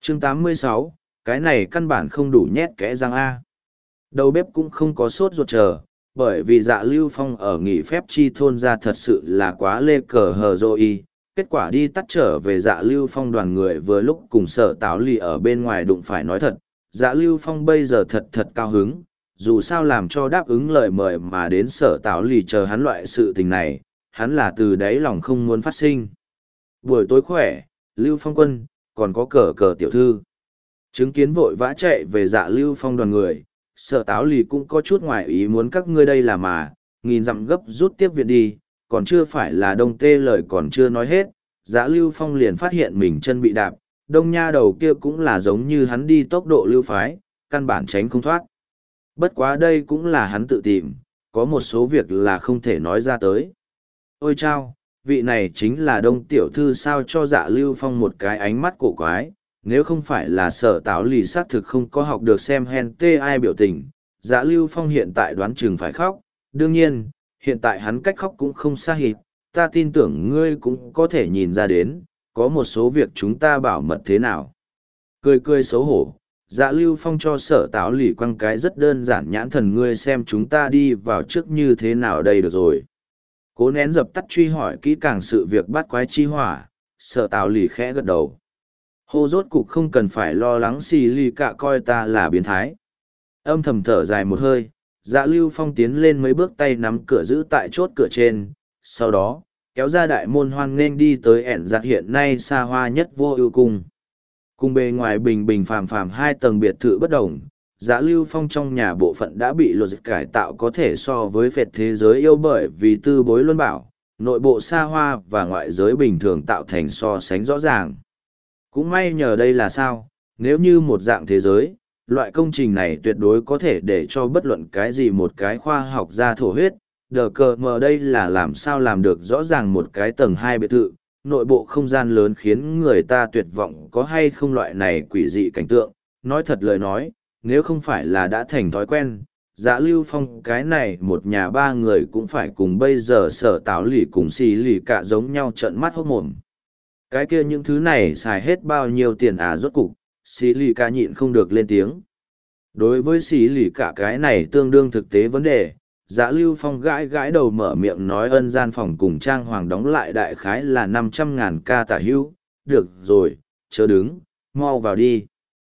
Chương 86, cái này căn bản không đủ nhét kẽ răng A. Đầu bếp cũng không có sốt ruột chờ, bởi vì Dạ Lưu Phong ở nghỉ phép chi thôn ra thật sự là quá lê cờ hờ rồi. Kết quả đi tắt trở về Dạ Lưu Phong đoàn người vừa lúc cùng Sở Táo Lì ở bên ngoài đụng phải nói thật. Dạ Lưu Phong bây giờ thật cao hứng, dù sao làm cho đáp ứng lời mời mà đến Sở Táo Lì chờ hắn loại sự tình này, hắn là từ đáy lòng không muốn phát sinh. Buổi tối khỏe, Lưu Phong quân, còn có cờ cờ tiểu thư. Chứng kiến vội vã chạy về Dạ Lưu Phong đoàn người, Sở Táo Lì cũng có chút ngoài ý muốn các ngươi đây là mà, nghìn dặm gấp rút tiếp viện đi, còn chưa phải là đông tê lời còn chưa nói hết, Dạ Lưu Phong liền phát hiện mình chân bị đạp, đông nha đầu kia cũng là giống như hắn đi tốc độ lưu phái, căn bản tránh không thoát. Bất quá đây cũng là hắn tự tìm, có một số việc là không thể nói ra tới. Ôi chao, vị này chính là đông tiểu thư sao cho Dạ Lưu Phong một cái ánh mắt cổ quái, nếu không phải là Sở Táo Lì xác thực không có học được xem hen tê ai biểu tình, Dạ Lưu Phong hiện tại đoán chừng phải khóc. Đương nhiên, hiện tại hắn cách khóc cũng không xa hịt, ta tin tưởng ngươi cũng có thể nhìn ra đến, có một số việc chúng ta bảo mật thế nào. Cười cười xấu hổ, Dạ Lưu Phong cho Sở Táo Lì quăng cái rất đơn giản nhãn thần ngươi xem chúng ta đi vào trước như thế nào đây được rồi. Cố nén dập tắt truy hỏi kỹ càng sự việc bắt quái chi hỏa, Sở Táo Lì khẽ gật đầu. Hô rốt cục không cần phải lo lắng xì lì cả coi ta là biến thái. Âm thầm thở dài một hơi, Dạ Lưu Phong tiến lên mấy bước tay nắm cửa giữ tại chốt cửa trên, sau đó, kéo ra đại môn hoan nghênh đi tới ẻn giặt hiện nay xa hoa nhất vô ưu cung. Cung bề ngoài bình bình phàm phàm hai tầng biệt thự bất đồng, Dạ Lưu Phong trong nhà bộ phận đã bị luật cải tạo có thể so với phệt thế giới yêu bởi vì tư bối luân bảo, nội bộ xa hoa và ngoại giới bình thường tạo thành so sánh rõ ràng. Cũng may nhờ đây là sao, nếu như một dạng thế giới, loại công trình này tuyệt đối có thể để cho bất luận cái gì một cái khoa học ra thổ huyết, đờ cờ mờ đây là làm sao làm được rõ ràng một cái tầng hai biệt thự, nội bộ không gian lớn khiến người ta tuyệt vọng có hay không loại này quỷ dị cảnh tượng, nói thật lời nói, nếu không phải là đã thành thói quen, Dạ Lưu Phong cái này một nhà ba người cũng phải cùng bây giờ Sở Táo Lì cùng xì lì cả giống nhau trợn mắt hốt mồm. Cái kia những thứ này xài hết bao nhiêu tiền à rốt cục, xì lì cả nhịn không được lên tiếng. Đối với xì lì cả cái này tương đương thực tế vấn đề, Dạ Lưu Phong gãi gãi đầu mở miệng nói ân gian phòng cùng trang hoàng đóng lại đại khái là 500.000 ca tả hữu, được rồi, chớ đứng, mau vào đi.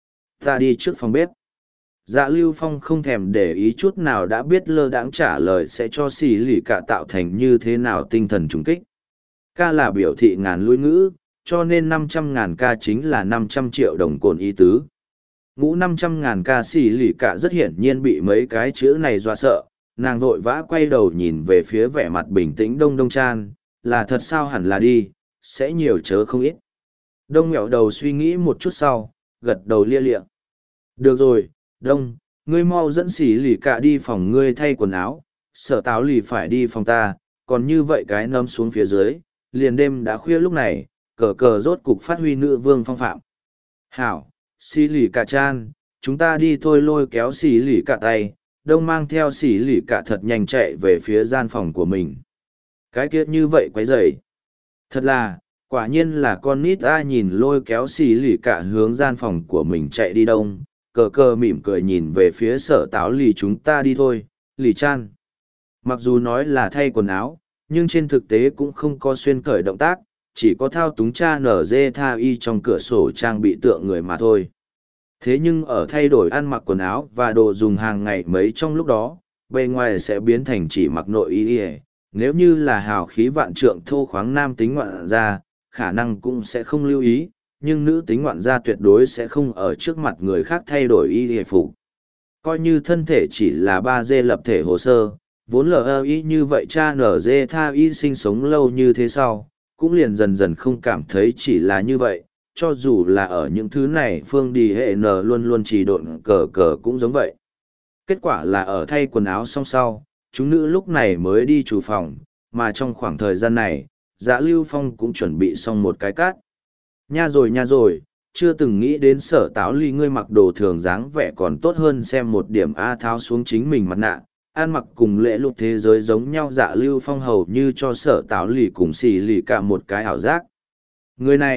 Ta đi trước phòng bếp. Dạ Lưu Phong không thèm để ý chút nào đã biết lơ đãng trả lời sẽ cho xì lì cả tạo thành như thế nào tinh thần trùng kích. Ca là biểu thị ngàn lui ngữ, cho nên 500.000 ca chính là 500 triệu đồng cồn ý tứ. Ngũ 500.000 ca xì lì cả rất hiển nhiên bị mấy cái chữ này dọa sợ, nàng vội vã quay đầu nhìn về phía vẻ mặt bình tĩnh Đông Đông Chan, là thật sao hẳn là đi, sẽ nhiều chớ không ít. Đông nghẹo đầu suy nghĩ một chút sau, gật đầu lia lịa. Được rồi, Đông, ngươi mau dẫn xì lì cả đi phòng ngươi thay quần áo, Sở Táo Lì phải đi phòng ta, còn như vậy cái nấm xuống phía dưới, liền đêm đã khuya lúc này, cờ cờ rốt cục phát huy nữ vương phong phạm. Hảo, xì lì cả chan, chúng ta đi thôi lôi kéo xì lì cả tay, Đông mang theo xì lì cả thật nhanh chạy về phía gian phòng của mình. Cái kia như vậy quấy rầy. Thật là, quả nhiên là con nít ai nhìn lôi kéo xì lì cả hướng gian phòng của mình chạy đi Đông, cờ cờ mỉm cười nhìn về phía Sở Táo Lì chúng ta đi thôi, lì chan. Mặc dù nói là thay quần áo, nhưng trên thực tế cũng không có xuyên cởi động tác, chỉ có thao túng cha nở dê tha y trong cửa sổ trang bị tượng người mà thôi. Thế nhưng ở thay đổi ăn mặc quần áo và đồ dùng hàng ngày mấy trong lúc đó, bề ngoài sẽ biến thành chỉ mặc nội y. Nếu như là hào khí vạn trượng thô khoáng nam tính ngoạn gia, khả năng cũng sẽ không lưu ý, nhưng nữ tính ngoạn gia tuyệt đối sẽ không ở trước mặt người khác thay đổi y phục. Coi như thân thể chỉ là 3D lập thể hồ sơ, vốn LI như vậy cha nở dê tha y sinh sống lâu như thế sau, cũng liền dần dần không cảm thấy chỉ là như vậy, cho dù là ở những thứ này phương đi hệ n luôn luôn chỉ độn cờ cờ cũng giống vậy. Kết quả là ở thay quần áo xong sau, chúng nữ lúc này mới đi chủ phòng, mà trong khoảng thời gian này, Dạ Lưu Phong cũng chuẩn bị xong một cái cát. Nha rồi, chưa từng nghĩ đến Sở Táo Lì ngươi mặc đồ thường dáng vẻ còn tốt hơn xem một điểm A tháo xuống chính mình mặt nạ, ăn mặc cùng lễ lục thế giới giống nhau. Dạ Lưu Phong hầu như cho Sở Táo Lì cùng xì lì cả một cái ảo giác. Người này,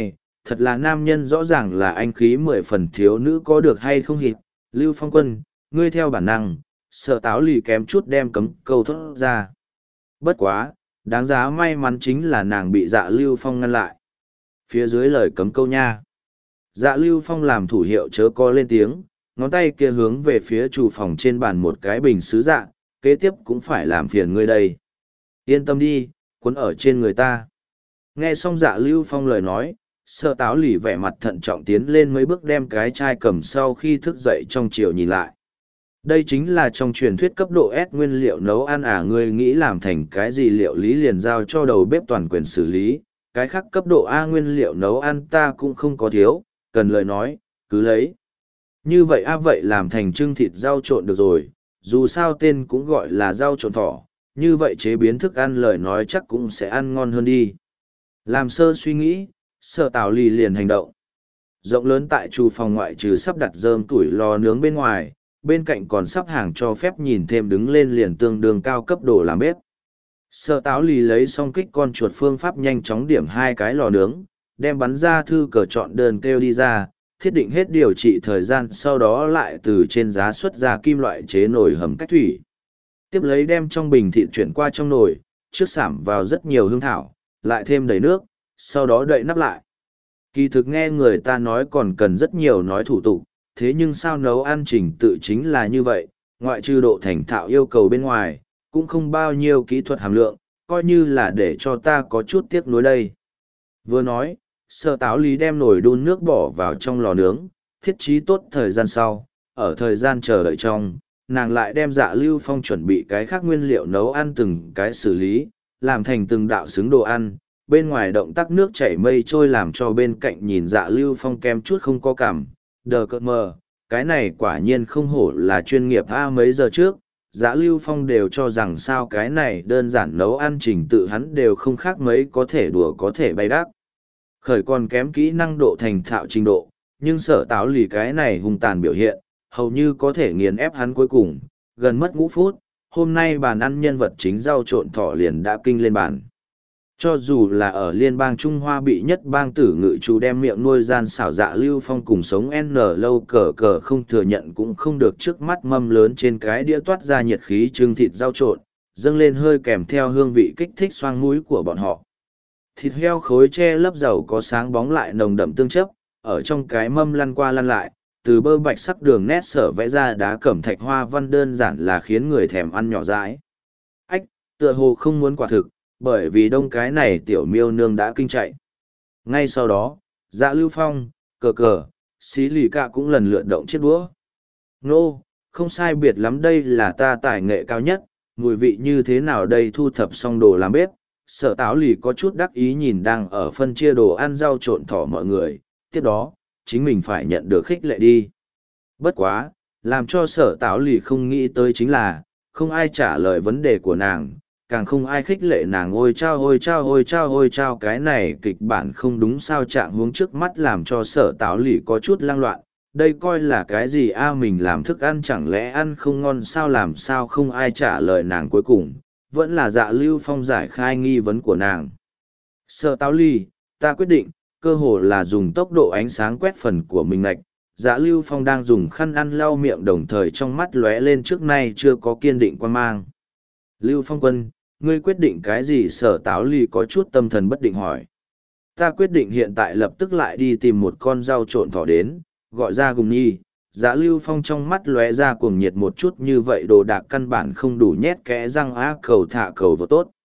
thật là nam nhân rõ ràng là anh khí 10 phần thiếu nữ có được hay không hịt. Lưu Phong Quân, ngươi theo bản năng, Sở Táo Lì kém chút đem cấm câu thốt ra. Bất quá, đáng giá may mắn chính là nàng bị Dạ Lưu Phong ngăn lại. Phía dưới lời cấm câu nha. Dạ Lưu Phong làm thủ hiệu chớ có lên tiếng, ngón tay kia hướng về phía chủ phòng trên bàn một cái bình sứ dạ, kế tiếp cũng phải làm phiền ngươi đây. Yên tâm đi, cuốn ở trên người ta. Nghe xong Dạ Lưu Phong lời nói, Sở Táo Lì vẻ mặt thận trọng tiến lên mấy bước đem cái chai cầm sau khi thức dậy trong chiều nhìn lại. Đây chính là trong truyền thuyết cấp độ S nguyên liệu nấu ăn à, ngươi nghĩ làm thành cái gì liệu lý liền giao cho đầu bếp toàn quyền xử lý, cái khác cấp độ A nguyên liệu nấu ăn ta cũng không có thiếu, cần lời nói, cứ lấy. Như vậy vậy làm thành trưng thịt rau trộn được rồi, dù sao tên cũng gọi là rau trộn thỏ, như vậy chế biến thức ăn lời nói chắc cũng sẽ ăn ngon hơn đi. Làm sơ suy nghĩ, Sở Táo Lì liền hành động. Rộng lớn tại trù phòng ngoại trừ sắp đặt rơm củi lò nướng bên ngoài, bên cạnh còn sắp hàng cho phép nhìn thêm đứng lên liền tương đương cao cấp đồ làm bếp. Sở Táo Lì lấy xong kích con chuột phương pháp nhanh chóng điểm 2 cái lò nướng, đem bắn ra thư cờ chọn đơn kêu đi ra, thiết định hết điều trị thời gian, sau đó lại từ trên giá xuất ra kim loại chế nồi hầm cách thủy. Tiếp lấy đem trong bình thịt chuyển qua trong nồi, trước xảm vào rất nhiều hương thảo, lại thêm đầy nước, sau đó đậy nắp lại. Kỳ thực nghe người ta nói còn cần rất nhiều nói thủ tục, thế nhưng sao nấu ăn trình tự chính là như vậy, ngoại trừ độ thành thạo yêu cầu bên ngoài, cũng không bao nhiêu kỹ thuật hàm lượng, coi như là để cho ta có chút tiếc nuối đây. Vừa nói, Sở Táo Lý đem nồi đun nước bỏ vào trong lò nướng, thiết trí tốt thời gian sau, ở thời gian chờ đợi trong, nàng lại đem Dạ Lưu Phong chuẩn bị cái khác nguyên liệu nấu ăn từng cái xử lý, làm thành từng đạo xứng đồ ăn, bên ngoài động tác nước chảy mây trôi làm cho bên cạnh nhìn Dạ Lưu Phong kem chút không có cảm, đờ cợt mờ, cái này quả nhiên không hổ là chuyên nghiệp a. Mấy giờ trước, Dạ Lưu Phong đều cho rằng sao cái này đơn giản nấu ăn trình tự hắn đều không khác mấy có thể đùa có thể bay đắc. Khởi còn kém kỹ năng độ thành thạo trình độ, nhưng Sở Táo Lì cái này hung tàn biểu hiện, hầu như có thể nghiền ép hắn cuối cùng, gần mất 5 phút, hôm nay bàn ăn nhân vật chính rau trộn thỏ liền đã kinh lên bàn. Cho dù là ở liên bang Trung Hoa bị nhất bang tử ngự chủ đem miệng nuôi gian xảo Dạ Lưu Phong cùng sống N lâu cờ cờ không thừa nhận cũng không được, trước mắt mâm lớn trên cái đĩa toát ra nhiệt khí trưng thịt rau trộn, dâng lên hơi kèm theo hương vị kích thích xoang mũi của bọn họ. Thịt heo khối che lấp dầu có sáng bóng lại nồng đậm tương chấp, ở trong cái mâm lăn qua lăn lại, từ bơ bạch sắc đường nét sở vẽ ra đá cẩm thạch hoa văn đơn giản là khiến người thèm ăn nhỏ dãi. Ách, tựa hồ không muốn quả thực, bởi vì đông cái này tiểu miêu nương đã kinh chạy. Ngay sau đó, Dạ Lưu Phong, cờ cờ, xí lì cạ cũng lần lượt động chiếc đũa. Nô, không sai biệt lắm, đây là ta tài nghệ cao nhất, mùi vị như thế nào đây? Thu thập xong đồ làm bếp, Sở Táo Lì có chút đắc ý nhìn đang ở phân chia đồ ăn rau trộn thỏ mọi người, tiếp đó, chính mình phải nhận được khích lệ đi. Bất quá, làm cho Sở Táo Lì không nghĩ tới chính là, không ai trả lời vấn đề của nàng, càng không ai khích lệ nàng. Ôi chao ôi chao ôi chao ôi chao, cái này kịch bản không đúng sao, trạng huống trước mắt làm cho Sở Táo Lì có chút lang loạn. Đây coi là cái gì a, mình làm thức ăn chẳng lẽ ăn không ngon sao? Làm sao không ai trả lời nàng? Cuối cùng vẫn là Dạ Lưu Phong giải khai nghi vấn của nàng. Sở Táo Lì, ta quyết định, cơ hồ là dùng tốc độ ánh sáng quét phần của mình lạch. Dạ Lưu Phong đang dùng khăn ăn lau miệng, đồng thời trong mắt lóe lên trước nay chưa có kiên định quan mang. Lưu Phong Quân, ngươi quyết định cái gì? Sở Táo Lì có chút tâm thần bất định hỏi. Ta quyết định hiện tại lập tức lại đi tìm một con rau trộn thỏ đến, gọi ra Gùng Nhi. Dạ Lưu Phong trong mắt lóe ra cuồng nhiệt một chút, như vậy đồ đạc căn bản không đủ nhét kẽ răng á, cầu thả cầu vô tốt.